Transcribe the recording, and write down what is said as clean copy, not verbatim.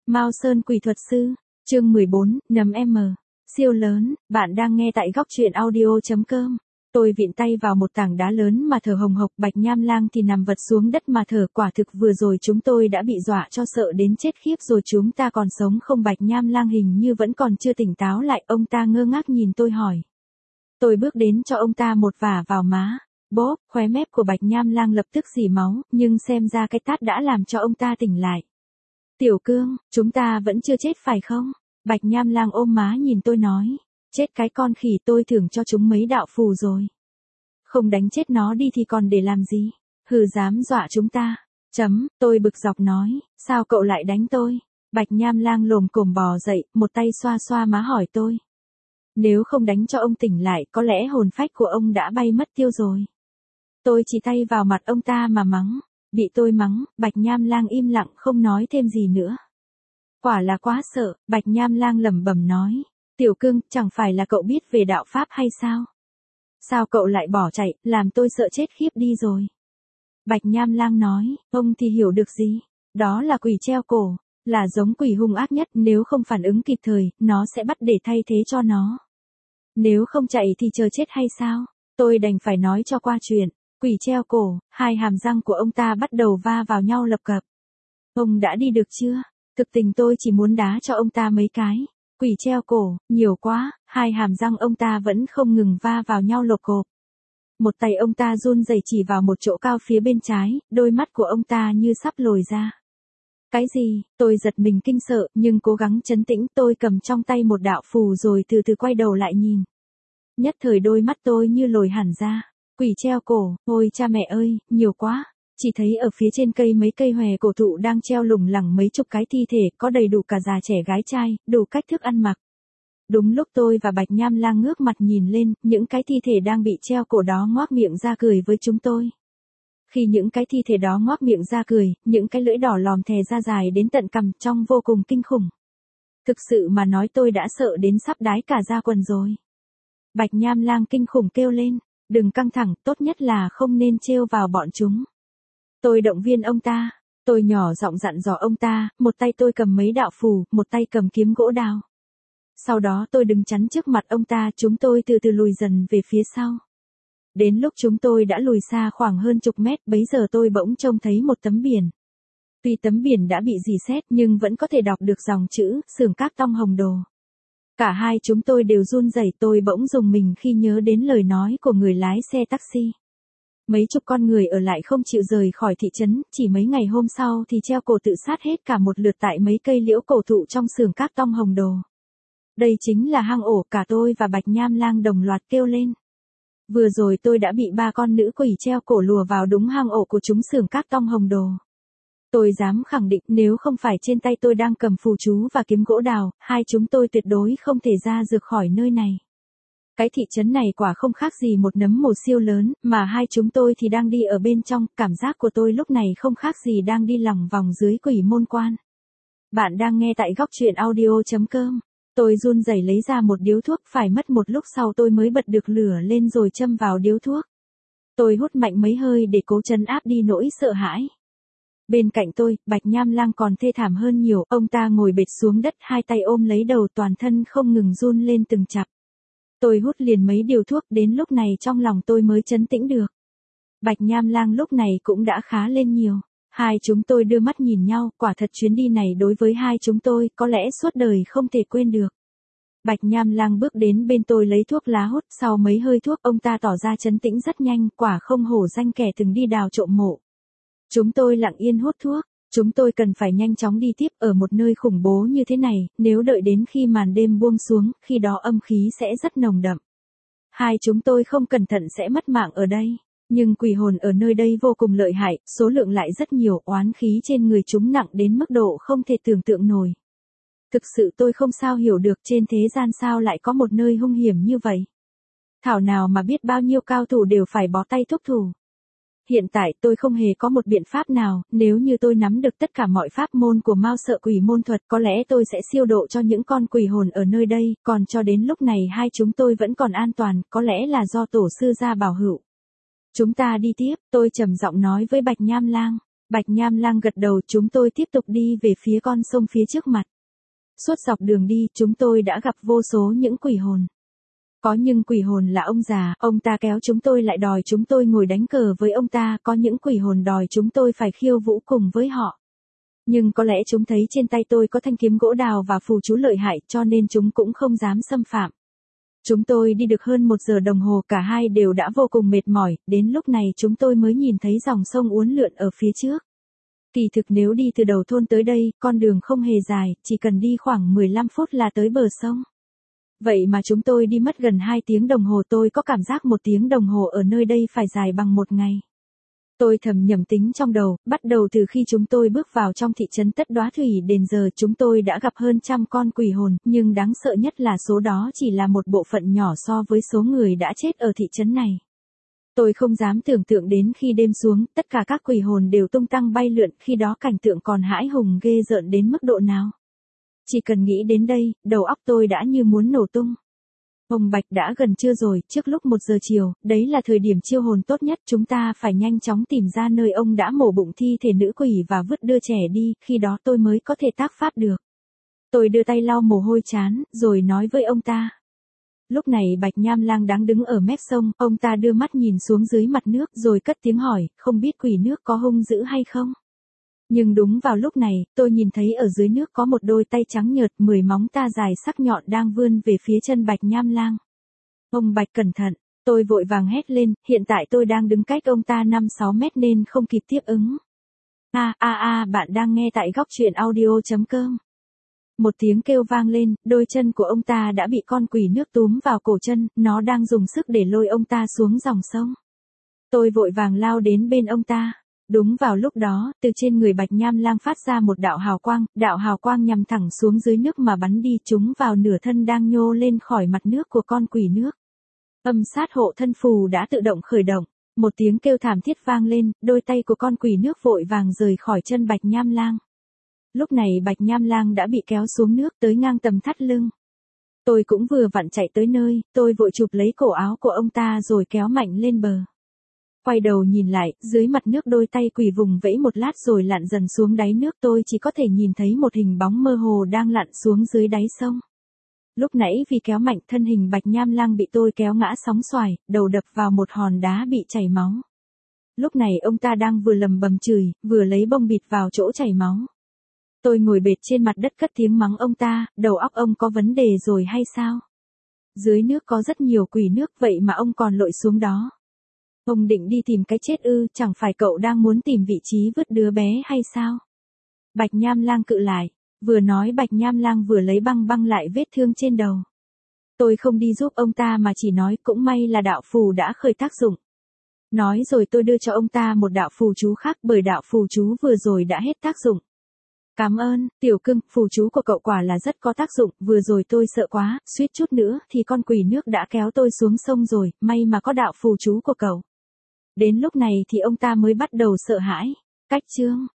Mao Sơn Quỷ Thuật Sư, chương 14, nấm M. Siêu lớn, bạn đang nghe tại góc truyện audio.com. Tôi vịn tay vào một tảng đá lớn mà thở hồng hộc, Bạch Nham Lang thì nằm vật xuống đất mà thở, quả thực vừa rồi chúng tôi đã bị dọa cho sợ đến chết khiếp rồi, chúng ta còn sống không? Bạch Nham Lang hình như vẫn còn chưa tỉnh táo lại, ông ta ngơ ngác nhìn tôi hỏi. Tôi bước đến cho ông ta một vả vào má. Bốp, khóe mép của Bạch Nham Lang lập tức rỉ máu, nhưng xem ra cái tát đã làm cho ông ta tỉnh lại. Tiểu Cương, chúng ta vẫn chưa chết phải không? Bạch Nham Lang ôm má nhìn tôi nói. Chết cái con khỉ, tôi thưởng cho chúng mấy đạo phù rồi. Không đánh chết nó đi thì còn để làm gì? Hừ, dám dọa chúng ta. Tôi bực dọc nói, sao cậu lại đánh tôi? Bạch Nham Lang lồm cồm bò dậy, một tay xoa xoa má hỏi tôi. Nếu không đánh cho ông tỉnh lại, có lẽ hồn phách của ông đã bay mất tiêu rồi. Tôi chỉ tay vào mặt ông ta mà mắng. Bị tôi mắng, Bạch Nham Lang im lặng không nói thêm gì nữa. Quả là quá sợ, Bạch Nham Lang lẩm bẩm nói. Tiểu Cương, chẳng phải là cậu biết về đạo pháp hay sao? Sao cậu lại bỏ chạy, làm tôi sợ chết khiếp đi rồi. Bạch Nham Lang nói, ông thì hiểu được gì? Đó là quỷ treo cổ, là giống quỷ hung ác nhất, nếu không phản ứng kịp thời, nó sẽ bắt để thay thế cho nó. Nếu không chạy thì chờ chết hay sao? Tôi đành phải nói cho qua chuyện. Quỷ treo cổ, hai hàm răng của ông ta bắt đầu va vào nhau lập cập. Ông đã đi được chưa? Thực tình tôi chỉ muốn đá cho ông ta mấy cái. Quỷ treo cổ, nhiều quá, hai hàm răng ông ta vẫn không ngừng va vào nhau lộp cộp. Một tay ông ta run rẩy chỉ vào một chỗ cao phía bên trái, đôi mắt của ông ta như sắp lồi ra. Cái gì? Tôi giật mình kinh sợ, nhưng cố gắng trấn tĩnh, tôi cầm trong tay một đạo phù rồi từ từ quay đầu lại nhìn. Nhất thời đôi mắt tôi như lồi hẳn ra. Quỷ treo cổ, ôi cha mẹ ơi, nhiều quá. Chỉ thấy ở phía trên cây mấy cây hòe cổ thụ đang treo lủng lẳng mấy chục cái thi thể, có đầy đủ cả già trẻ gái trai, đủ cách thức ăn mặc. Đúng lúc tôi và Bạch Nham Lang ngước mặt nhìn lên, những cái thi thể đang bị treo cổ đó ngoác miệng ra cười với chúng tôi. Khi những cái thi thể đó ngoác miệng ra cười, những cái lưỡi đỏ lòm thè ra dài đến tận cằm, trông vô cùng kinh khủng. Thực sự mà nói tôi đã sợ đến sắp đái cả da quần rồi. Bạch Nham Lang kinh khủng kêu lên. Đừng căng thẳng, tốt nhất là không nên trêu vào bọn chúng. Tôi động viên ông ta. Tôi nhỏ giọng dặn dò ông ta, một tay tôi cầm mấy đạo phù, một tay cầm kiếm gỗ đào. Sau đó tôi đứng chắn trước mặt ông ta, chúng tôi từ từ lùi dần về phía sau. Đến lúc chúng tôi đã lùi xa khoảng hơn chục mét, bấy giờ tôi bỗng trông thấy một tấm biển. Tuy tấm biển đã bị rỉ sét nhưng vẫn có thể đọc được dòng chữ, Xưởng Các Tông Hồng Đồ. Cả hai chúng tôi đều run rẩy, tôi bỗng rùng mình khi nhớ đến lời nói của người lái xe taxi. Mấy chục con người ở lại không chịu rời khỏi thị trấn, chỉ mấy ngày hôm sau thì treo cổ tự sát hết cả một lượt tại mấy cây liễu cổ thụ trong xưởng Các Tông Hồng Đồ. Đây chính là hang ổ, cả tôi và Bạch Nham Lang đồng loạt kêu lên. Vừa rồi tôi đã bị ba con nữ quỷ treo cổ lùa vào đúng hang ổ của chúng xưởng Các Tông Hồng Đồ. Tôi dám khẳng định nếu không phải trên tay tôi đang cầm phù chú và kiếm gỗ đào, hai chúng tôi tuyệt đối không thể ra rực khỏi nơi này. Cái thị trấn này quả không khác gì một nấm mồ siêu lớn, mà hai chúng tôi thì đang đi ở bên trong, cảm giác của tôi lúc này không khác gì đang đi lòng vòng dưới quỷ môn quan. Bạn đang nghe tại góc truyện audio.com. Tôi run rẩy lấy ra một điếu thuốc, phải mất một lúc sau tôi mới bật được lửa lên rồi châm vào điếu thuốc. Tôi hút mạnh mấy hơi để cố trấn áp đi nỗi sợ hãi. Bên cạnh tôi, Bạch Nham Lang còn thê thảm hơn nhiều, ông ta ngồi bệt xuống đất, hai tay ôm lấy đầu, toàn thân không ngừng run lên từng chặp. Tôi hút liền mấy điều thuốc, đến lúc này trong lòng tôi mới trấn tĩnh được. Bạch Nham Lang lúc này cũng đã khá lên nhiều. Hai chúng tôi đưa mắt nhìn nhau, quả thật chuyến đi này đối với hai chúng tôi có lẽ suốt đời không thể quên được. Bạch Nham Lang bước đến bên tôi lấy thuốc lá hút, sau mấy hơi thuốc ông ta tỏ ra trấn tĩnh rất nhanh, quả không hổ danh kẻ từng đi đào trộm mộ. Chúng tôi lặng yên hút thuốc, chúng tôi cần phải nhanh chóng đi tiếp ở một nơi khủng bố như thế này, nếu đợi đến khi màn đêm buông xuống, khi đó âm khí sẽ rất nồng đậm. Hai chúng tôi không cẩn thận sẽ mất mạng ở đây, nhưng quỷ hồn ở nơi đây vô cùng lợi hại, số lượng lại rất nhiều, oán khí trên người chúng nặng đến mức độ không thể tưởng tượng nổi. Thực sự tôi không sao hiểu được trên thế gian sao lại có một nơi hung hiểm như vậy. Thảo nào mà biết bao nhiêu cao thủ đều phải bó tay thúc thủ. Hiện tại tôi không hề có một biện pháp nào, nếu như tôi nắm được tất cả mọi pháp môn của Mao Sợ Quỷ Môn Thuật, có lẽ tôi sẽ siêu độ cho những con quỷ hồn ở nơi đây, còn cho đến lúc này hai chúng tôi vẫn còn an toàn, có lẽ là do tổ sư gia bảo hữu. Chúng ta đi tiếp, tôi trầm giọng nói với Bạch Nham Lang. Bạch Nham Lang gật đầu, chúng tôi tiếp tục đi về phía con sông phía trước mặt. Suốt dọc đường đi, chúng tôi đã gặp vô số những quỷ hồn. Có những quỷ hồn là ông già, ông ta kéo chúng tôi lại đòi chúng tôi ngồi đánh cờ với ông ta, có những quỷ hồn đòi chúng tôi phải khiêu vũ cùng với họ. Nhưng có lẽ chúng thấy trên tay tôi có thanh kiếm gỗ đào và phù chú lợi hại cho nên chúng cũng không dám xâm phạm. Chúng tôi đi được hơn 1 giờ đồng hồ, cả hai đều đã vô cùng mệt mỏi, đến lúc này chúng tôi mới nhìn thấy dòng sông uốn lượn ở phía trước. Kỳ thực nếu đi từ đầu thôn tới đây, con đường không hề dài, chỉ cần đi khoảng 15 phút là tới bờ sông. Vậy mà chúng tôi đi mất gần 2 tiếng đồng hồ, tôi có cảm giác 1 tiếng đồng hồ ở nơi đây phải dài bằng 1 ngày. Tôi thầm nhẩm tính trong đầu, bắt đầu từ khi chúng tôi bước vào trong thị trấn Tất Đóa Thủy đến giờ chúng tôi đã gặp hơn 100 con quỷ hồn, nhưng đáng sợ nhất là số đó chỉ là một bộ phận nhỏ so với số người đã chết ở thị trấn này. Tôi không dám tưởng tượng đến khi đêm xuống, tất cả các quỷ hồn đều tung tăng bay lượn, khi đó cảnh tượng còn hãi hùng ghê rợn đến mức độ nào. Chỉ cần nghĩ đến đây, đầu óc tôi đã như muốn nổ tung. Hồng Bạch, đã gần trưa rồi, trước lúc 1 giờ chiều, đấy là thời điểm chiêu hồn tốt nhất, chúng ta phải nhanh chóng tìm ra nơi ông đã mổ bụng thi thể nữ quỷ và vứt đưa trẻ đi, khi đó tôi mới có thể tác pháp được. Tôi đưa tay lau mồ hôi trán, rồi nói với ông ta. Lúc này Bạch Nham Lang đang đứng ở mép sông, ông ta đưa mắt nhìn xuống dưới mặt nước rồi cất tiếng hỏi, không biết quỷ nước có hung dữ hay không? Nhưng đúng vào lúc này, tôi nhìn thấy ở dưới nước có một đôi tay trắng nhợt, 10 móng ta dài sắc nhọn đang vươn về phía chân Bạch Nham Lang. Ông Bạch cẩn thận, tôi vội vàng hét lên, hiện tại tôi đang đứng cách ông ta 5-6 mét nên không kịp tiếp ứng. Bạn đang nghe tại góc truyện audio.com. Một tiếng kêu vang lên, đôi chân của ông ta đã bị con quỷ nước túm vào cổ chân, nó đang dùng sức để lôi ông ta xuống dòng sông. Tôi vội vàng lao đến bên ông ta. Đúng vào lúc đó, từ trên người Bạch Nham Lang phát ra một đạo hào quang nhằm thẳng xuống dưới nước mà bắn đi, trúng vào nửa thân đang nhô lên khỏi mặt nước của con quỷ nước. Âm sát hộ thân phù đã tự động khởi động, một tiếng kêu thảm thiết vang lên, đôi tay của con quỷ nước vội vàng rời khỏi chân Bạch Nham Lang. Lúc này Bạch Nham Lang đã bị kéo xuống nước tới ngang tầm thắt lưng. Tôi cũng vừa vặn chạy tới nơi, tôi vội chụp lấy cổ áo của ông ta rồi kéo mạnh lên bờ. Quay đầu nhìn lại, dưới mặt nước đôi tay quỷ vùng vẫy một lát rồi lặn dần xuống đáy nước, tôi chỉ có thể nhìn thấy một hình bóng mơ hồ đang lặn xuống dưới đáy sông. Lúc nãy vì kéo mạnh, thân hình Bạch Nham Lang bị tôi kéo ngã sóng xoài, đầu đập vào một hòn đá bị chảy máu. Lúc này ông ta đang vừa lầm bầm chửi, vừa lấy bông bịt vào chỗ chảy máu. Tôi ngồi bệt trên mặt đất cất tiếng mắng ông ta, đầu óc ông có vấn đề rồi hay sao? Dưới nước có rất nhiều quỷ nước vậy mà ông còn lội xuống đó. Ông định đi tìm cái chết ư, chẳng phải cậu đang muốn tìm vị trí vứt đứa bé hay sao? Bạch Nham Lang cự lại, vừa nói Bạch Nham Lang vừa lấy băng băng lại vết thương trên đầu. Tôi không đi giúp ông ta mà chỉ nói cũng may là đạo phù đã khởi tác dụng. Nói rồi tôi đưa cho ông ta một đạo phù chú khác bởi đạo phù chú vừa rồi đã hết tác dụng. Cảm ơn, tiểu cưng, phù chú của cậu quả là rất có tác dụng, vừa rồi tôi sợ quá, suýt chút nữa thì con quỷ nước đã kéo tôi xuống sông rồi, may mà có đạo phù chú của cậu. Đến lúc này thì ông ta mới bắt đầu sợ hãi. Cách chương